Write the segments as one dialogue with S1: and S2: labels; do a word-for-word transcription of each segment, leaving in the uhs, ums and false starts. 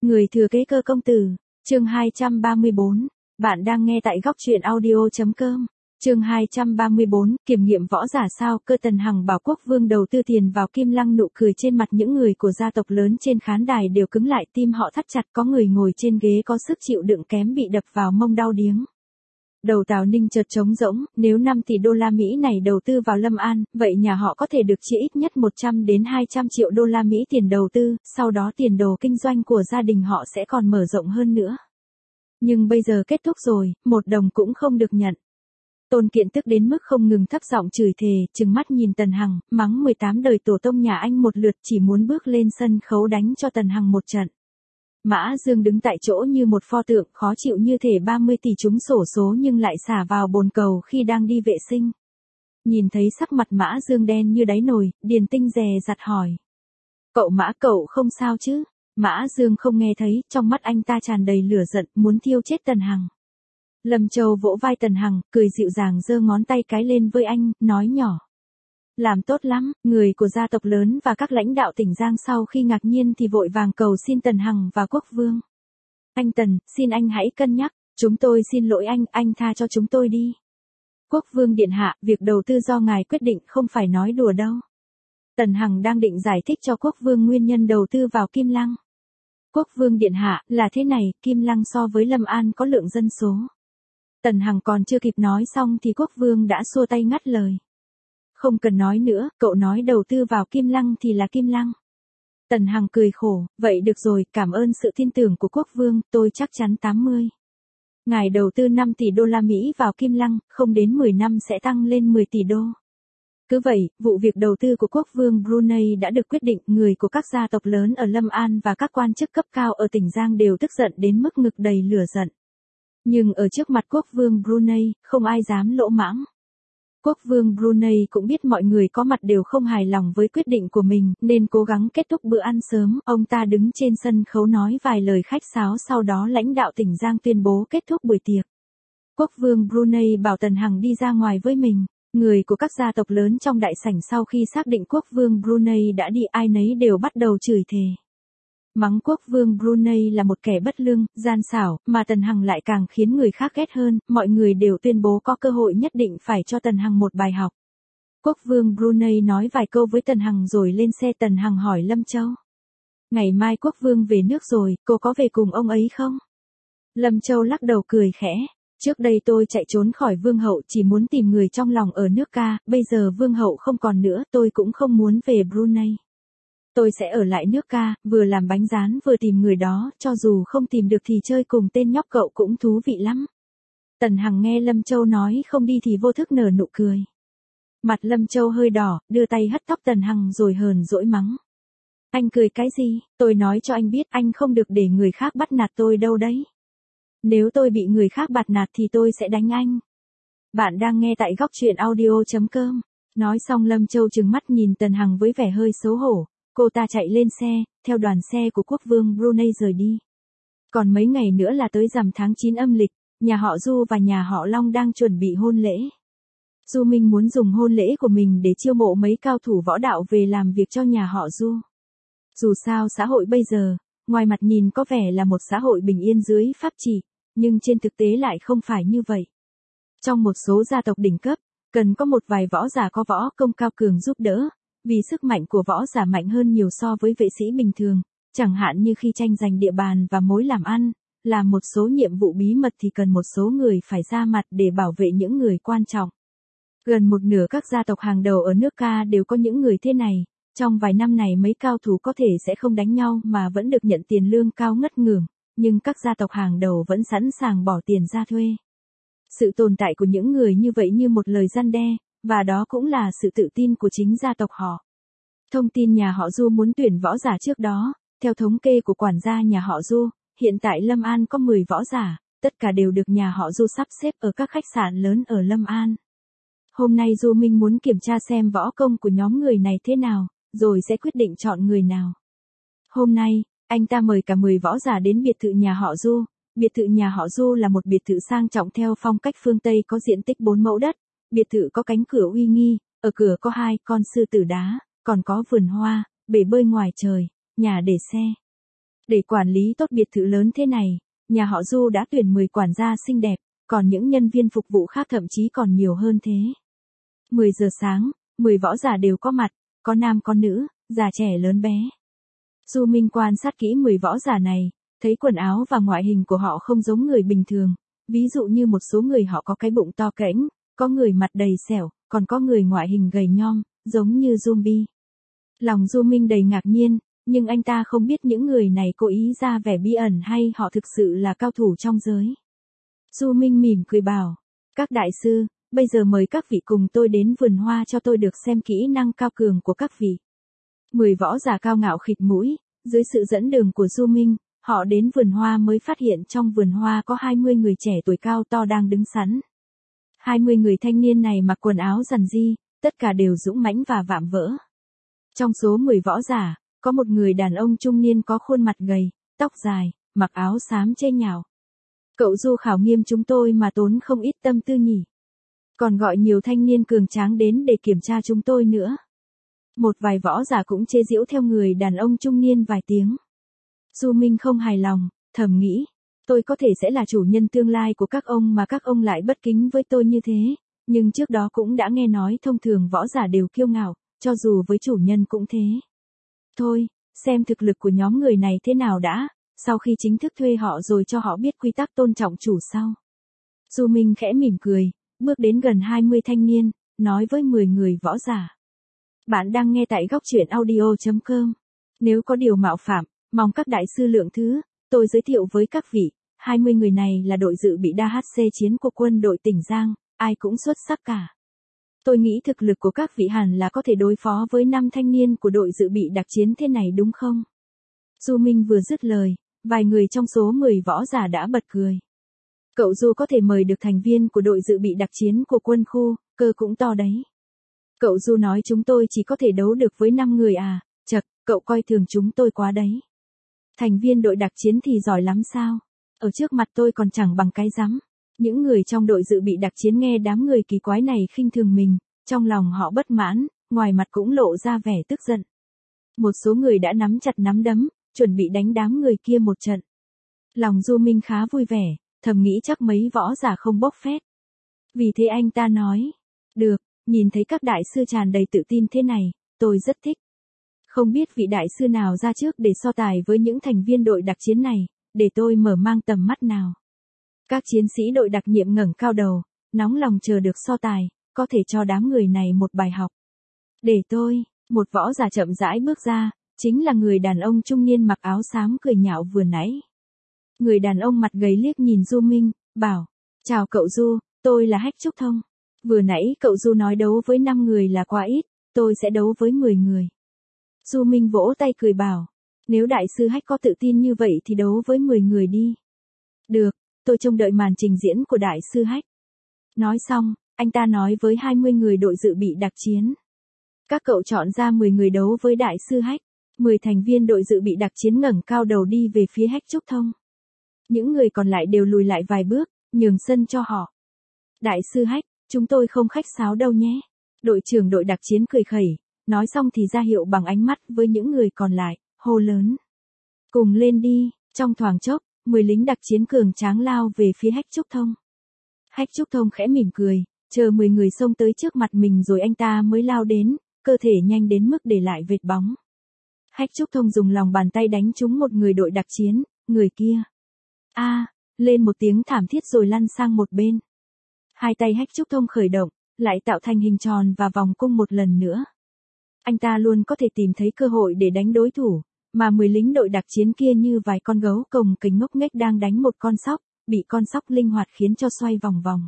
S1: Người thừa kế Cơ công tử, chương hai trăm ba mươi bốn. Bạn đang nghe tại góc truyện audio.com. Chương hai trăm ba mươi bốn, kiểm nghiệm võ giả sao? Cơ Tần Hằng bảo Quốc Vương đầu tư tiền vào Kim Lăng, nụ cười trên mặt những người của gia tộc lớn trên khán đài đều cứng lại, tim họ thắt chặt, có người ngồi trên ghế có sức chịu đựng kém bị đập vào mông đau điếng. Đầu Tào Ninh chợt trống rỗng, nếu năm tỷ đô la Mỹ này đầu tư vào Lâm An, vậy nhà họ có thể được chia ít nhất một trăm đến hai trăm triệu đô la Mỹ tiền đầu tư, sau đó tiền đồ kinh doanh của gia đình họ sẽ còn mở rộng hơn nữa. Nhưng bây giờ kết thúc rồi, một đồng cũng không được nhận. Tôn Kiện tức đến mức không ngừng thấp giọng chửi thề, trừng mắt nhìn Tần Hằng, mắng mười tám đời tổ tông nhà anh một lượt, chỉ muốn bước lên sân khấu đánh cho Tần Hằng một trận. Mã Dương đứng tại chỗ như một pho tượng, khó chịu như thể ba mươi tỷ trúng xổ số nhưng lại xả vào bồn cầu khi đang đi vệ sinh. Nhìn thấy sắc mặt Mã Dương đen như đáy nồi, Điền Tinh dè dặt hỏi. Cậu Mã, cậu không sao chứ? Mã Dương không nghe thấy, trong mắt anh ta tràn đầy lửa giận, muốn thiêu chết Tần Hằng. Lâm Châu vỗ vai Tần Hằng, cười dịu dàng giơ ngón tay cái lên với anh, nói nhỏ. Làm tốt lắm, người của gia tộc lớn và các lãnh đạo tỉnh Giang sau khi ngạc nhiên thì vội vàng cầu xin Tần Hằng và Quốc Vương. Anh Tần, xin anh hãy cân nhắc, chúng tôi xin lỗi anh, anh tha cho chúng tôi đi. Quốc Vương điện hạ, việc đầu tư do ngài quyết định không phải nói đùa đâu. Tần Hằng đang định giải thích cho Quốc Vương nguyên nhân đầu tư vào Kim Lăng. Quốc Vương điện hạ, là thế này, Kim Lăng so với Lâm An có lượng dân số. Tần Hằng còn chưa kịp nói xong thì Quốc Vương đã xua tay ngắt lời. Không cần nói nữa, cậu nói đầu tư vào Kim Lăng thì là Kim Lăng. Tần Hằng cười khổ, vậy được rồi, cảm ơn sự tin tưởng của Quốc Vương, tôi chắc chắn tám mươi. Ngài đầu tư năm tỷ đô la Mỹ vào Kim Lăng, không đến mười năm sẽ tăng lên mười tỷ đô. Cứ vậy, vụ việc đầu tư của Quốc Vương Brunei đã được quyết định, người của các gia tộc lớn ở Lâm An và các quan chức cấp cao ở tỉnh Giang đều tức giận đến mức ngực đầy lửa giận. Nhưng ở trước mặt Quốc Vương Brunei, không ai dám lỗ mãng. Quốc Vương Brunei cũng biết mọi người có mặt đều không hài lòng với quyết định của mình, nên cố gắng kết thúc bữa ăn sớm, ông ta đứng trên sân khấu nói vài lời khách sáo, sau đó lãnh đạo tỉnh Giang tuyên bố kết thúc buổi tiệc. Quốc Vương Brunei bảo Tần Hằng đi ra ngoài với mình. Người của các gia tộc lớn trong đại sảnh sau khi xác định Quốc Vương Brunei đã đi, ai nấy đều bắt đầu chửi thề. Mắng Quốc Vương Brunei là một kẻ bất lương, gian xảo, mà Tần Hằng lại càng khiến người khác ghét hơn, mọi người đều tuyên bố có cơ hội nhất định phải cho Tần Hằng một bài học. Quốc Vương Brunei nói vài câu với Tần Hằng rồi lên xe. Tần Hằng hỏi Lâm Châu. Ngày mai Quốc Vương về nước rồi, cô có về cùng ông ấy không? Lâm Châu lắc đầu cười khẽ. Trước đây tôi chạy trốn khỏi Vương hậu chỉ muốn tìm người trong lòng ở nước ca, bây giờ Vương hậu không còn nữa, tôi cũng không muốn về Brunei. Tôi sẽ ở lại nước ca, vừa làm bánh rán vừa tìm người đó, cho dù không tìm được thì chơi cùng tên nhóc cậu cũng thú vị lắm. Tần Hằng nghe Lâm Châu nói không đi thì vô thức nở nụ cười. Mặt Lâm Châu hơi đỏ, đưa tay hất tóc Tần Hằng rồi hờn dỗi mắng. Anh cười cái gì, tôi nói cho anh biết anh không được để người khác bắt nạt tôi đâu đấy. Nếu tôi bị người khác bắt nạt thì tôi sẽ đánh anh. Bạn đang nghe tại góc truyện audio.com. Nói xong Lâm Châu trừng mắt nhìn Tần Hằng với vẻ hơi xấu hổ. Cô ta chạy lên xe, theo đoàn xe của Quốc Vương Brunei rời đi. Còn mấy ngày nữa là tới rằm tháng chín âm lịch, nhà họ Du và nhà họ Long đang chuẩn bị hôn lễ. Du Minh muốn dùng hôn lễ của mình để chiêu mộ mấy cao thủ võ đạo về làm việc cho nhà họ Du. Dù sao xã hội bây giờ, ngoài mặt nhìn có vẻ là một xã hội bình yên dưới pháp trị, nhưng trên thực tế lại không phải như vậy. Trong một số gia tộc đỉnh cấp, cần có một vài võ giả có võ công cao cường giúp đỡ. Vì sức mạnh của võ giả mạnh hơn nhiều so với vệ sĩ bình thường, chẳng hạn như khi tranh giành địa bàn và mối làm ăn, làm một số nhiệm vụ bí mật thì cần một số người phải ra mặt để bảo vệ những người quan trọng. Gần một nửa các gia tộc hàng đầu ở nước ca đều có những người thế này, trong vài năm này mấy cao thủ có thể sẽ không đánh nhau mà vẫn được nhận tiền lương cao ngất ngưởng, nhưng các gia tộc hàng đầu vẫn sẵn sàng bỏ tiền ra thuê. Sự tồn tại của những người như vậy như một lời răn đe. Và đó cũng là sự tự tin của chính gia tộc họ. Thông tin nhà họ Du muốn tuyển võ giả trước đó, theo thống kê của quản gia nhà họ Du, hiện tại Lâm An có mười võ giả, tất cả đều được nhà họ Du sắp xếp ở các khách sạn lớn ở Lâm An. Hôm nay Du Minh muốn kiểm tra xem võ công của nhóm người này thế nào, rồi sẽ quyết định chọn người nào. Hôm nay, anh ta mời cả mười võ giả đến biệt thự nhà họ Du. Biệt thự nhà họ Du là một biệt thự sang trọng theo phong cách phương Tây có diện tích bốn mẫu đất. Biệt thự có cánh cửa uy nghi, ở cửa có hai con sư tử đá, còn có vườn hoa, bể bơi ngoài trời, nhà để xe. Để quản lý tốt biệt thự lớn thế này, nhà họ Du đã tuyển mười quản gia xinh đẹp, còn những nhân viên phục vụ khác thậm chí còn nhiều hơn thế. mười giờ sáng, mười võ giả đều có mặt, có nam có nữ, già trẻ lớn bé. Du Minh quan sát kỹ mười võ giả này, thấy quần áo và ngoại hình của họ không giống người bình thường, ví dụ như một số người họ có cái bụng to kẽnh, có người mặt đầy sẹo, còn có người ngoại hình gầy nhom, giống như zombie. Lòng Du Minh đầy ngạc nhiên, nhưng anh ta không biết những người này cố ý ra vẻ bí ẩn hay họ thực sự là cao thủ trong giới. Du Minh mỉm cười bảo, các đại sư, bây giờ mời các vị cùng tôi đến vườn hoa cho tôi được xem kỹ năng cao cường của các vị. Mười võ giả cao ngạo khịt mũi, dưới sự dẫn đường của Du Minh, họ đến vườn hoa mới phát hiện trong vườn hoa có hai mươi người trẻ tuổi cao to đang đứng sẵn. hai mươi người thanh niên này mặc quần áo rằn ri, tất cả đều dũng mãnh và vạm vỡ. Trong số mười võ giả, có một người đàn ông trung niên có khuôn mặt gầy, tóc dài, mặc áo xám chê nhạo. Cậu Du khảo nghiêm chúng tôi mà tốn không ít tâm tư nhỉ. Còn gọi nhiều thanh niên cường tráng đến để kiểm tra chúng tôi nữa. Một vài võ giả cũng chê giễu theo người đàn ông trung niên vài tiếng. Du Minh không hài lòng, thầm nghĩ, tôi có thể sẽ là chủ nhân tương lai của các ông mà các ông lại bất kính với tôi như thế, nhưng trước đó cũng đã nghe nói thông thường võ giả đều kiêu ngạo, cho dù với chủ nhân cũng thế. Thôi, xem thực lực của nhóm người này thế nào đã, sau khi chính thức thuê họ rồi cho họ biết quy tắc tôn trọng chủ sau. Du Minh khẽ mỉm cười, bước đến gần hai mươi thanh niên, nói với mười người võ giả. Bạn đang nghe tại góc truyện audio chấm com. Nếu có điều mạo phạm, mong các đại sư lượng thứ, tôi giới thiệu với các vị, hai mươi người này là đội dự bị đê hát xê chiến của quân đội tỉnh Giang, ai cũng xuất sắc cả. Tôi nghĩ thực lực của các vị hẳn là có thể đối phó với năm thanh niên của đội dự bị đặc chiến thế này đúng không? Du Minh vừa dứt lời, vài người trong số mười võ giả đã bật cười. Cậu Du có thể mời được thành viên của đội dự bị đặc chiến của quân khu, cơ cũng to đấy. Cậu Du nói chúng tôi chỉ có thể đấu được với năm người à, chật, cậu coi thường chúng tôi quá đấy. Thành viên đội đặc chiến thì giỏi lắm sao? Ở trước mặt tôi còn chẳng bằng cái rắm. Những người trong đội dự bị đặc chiến nghe đám người kỳ quái này khinh thường mình, trong lòng họ bất mãn, ngoài mặt cũng lộ ra vẻ tức giận. Một số người đã nắm chặt nắm đấm, chuẩn bị đánh đám người kia một trận. Lòng Du Minh khá vui vẻ, thầm nghĩ chắc mấy võ giả không bốc phét. Vì thế anh ta nói, được, nhìn thấy các đại sư tràn đầy tự tin thế này, tôi rất thích. Không biết vị đại sư nào ra trước để so tài với những thành viên đội đặc chiến này, để tôi mở mang tầm mắt nào. Các chiến sĩ đội đặc nhiệm ngẩng cao đầu, nóng lòng chờ được so tài, có thể cho đám người này một bài học. Để tôi, một võ giả chậm rãi bước ra, chính là người đàn ông trung niên mặc áo xám cười nhạo vừa nãy. Người đàn ông mặt gầy liếc nhìn Du Minh, bảo, chào cậu Du, tôi là Hách Trúc Thông. Vừa nãy cậu Du nói đấu với năm người là quá ít, tôi sẽ đấu với mười người. Du Minh vỗ tay cười bảo, nếu đại sư Hách có tự tin như vậy thì đấu với mười người đi. Được, tôi trông đợi màn trình diễn của đại sư Hách. Nói xong, anh ta nói với hai mươi người đội dự bị đặc chiến. Các cậu chọn ra mười người đấu với đại sư Hách. mười thành viên đội dự bị đặc chiến ngẩng cao đầu đi về phía Hách Trúc Thông. Những người còn lại đều lùi lại vài bước, nhường sân cho họ. Đại sư Hách, chúng tôi không khách sáo đâu nhé. Đội trưởng đội đặc chiến cười khẩy, nói xong thì ra hiệu bằng ánh mắt với những người còn lại, hô lớn. Cùng lên đi, trong thoáng chốc, mười lính đặc chiến cường tráng lao về phía Hách Trúc Thông. Hách Trúc Thông khẽ mỉm cười, chờ mười người xông tới trước mặt mình rồi anh ta mới lao đến, cơ thể nhanh đến mức để lại vệt bóng. Hách Trúc Thông dùng lòng bàn tay đánh trúng một người đội đặc chiến, người kia. A, à, lên một tiếng thảm thiết rồi lăn sang một bên. Hai tay Hách Trúc Thông khởi động, lại tạo thành hình tròn và vòng cung một lần nữa. Anh ta luôn có thể tìm thấy cơ hội để đánh đối thủ, mà mười lính đội đặc chiến kia như vài con gấu cồng kềnh ngốc nghếch đang đánh một con sóc, bị con sóc linh hoạt khiến cho xoay vòng vòng.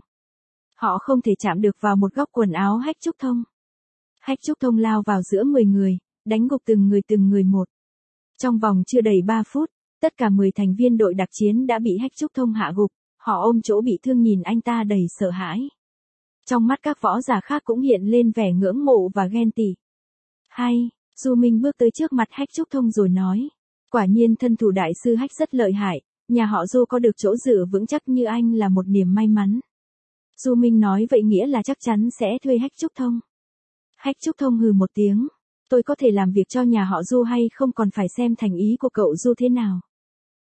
S1: Họ không thể chạm được vào một góc quần áo Hách Trúc Thông. Hách Trúc Thông lao vào giữa mười người, đánh gục từng người từng người một. Trong vòng chưa đầy ba phút, tất cả mười thành viên đội đặc chiến đã bị Hách Trúc Thông hạ gục, họ ôm chỗ bị thương nhìn anh ta đầy sợ hãi. Trong mắt các võ giả khác cũng hiện lên vẻ ngưỡng mộ và ghen tị. Hay, Du Minh bước tới trước mặt Hách Trúc Thông rồi nói, quả nhiên thân thủ đại sư Hách rất lợi hại, nhà họ Du có được chỗ dựa vững chắc như anh là một niềm may mắn. Du Minh nói vậy nghĩa là chắc chắn sẽ thuê Hách Trúc Thông. Hách Trúc Thông hừ một tiếng, tôi có thể làm việc cho nhà họ Du hay không còn phải xem thành ý của cậu Du thế nào.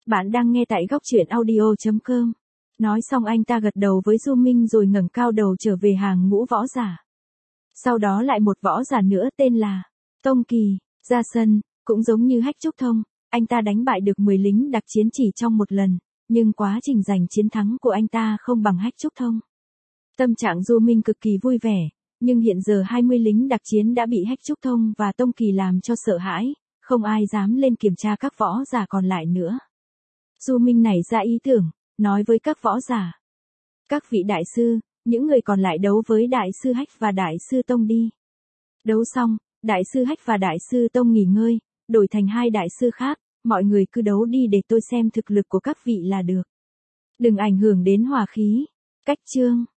S1: Bạn đang nghe tại góc truyện audio chấm com. Nói xong anh ta gật đầu với Du Minh rồi ngẩng cao đầu trở về hàng ngũ võ giả. Sau đó lại một võ giả nữa tên là Tông Kỳ, ra sân, cũng giống như Hách Trúc Thông, anh ta đánh bại được mười lính đặc chiến chỉ trong một lần, nhưng quá trình giành chiến thắng của anh ta không bằng Hách Trúc Thông. Tâm trạng Du Minh cực kỳ vui vẻ, nhưng hiện giờ hai mươi lính đặc chiến đã bị Hách Trúc Thông và Tông Kỳ làm cho sợ hãi, không ai dám lên kiểm tra các võ giả còn lại nữa. Du Minh nảy ra ý tưởng, nói với các võ giả. Các vị đại sư, những người còn lại đấu với đại sư Hách và đại sư Tông đi. Đấu xong, đại sư Hách và đại sư Tông nghỉ ngơi, đổi thành hai đại sư khác, mọi người cứ đấu đi để tôi xem thực lực của các vị là được. Đừng ảnh hưởng đến hòa khí. Cách chương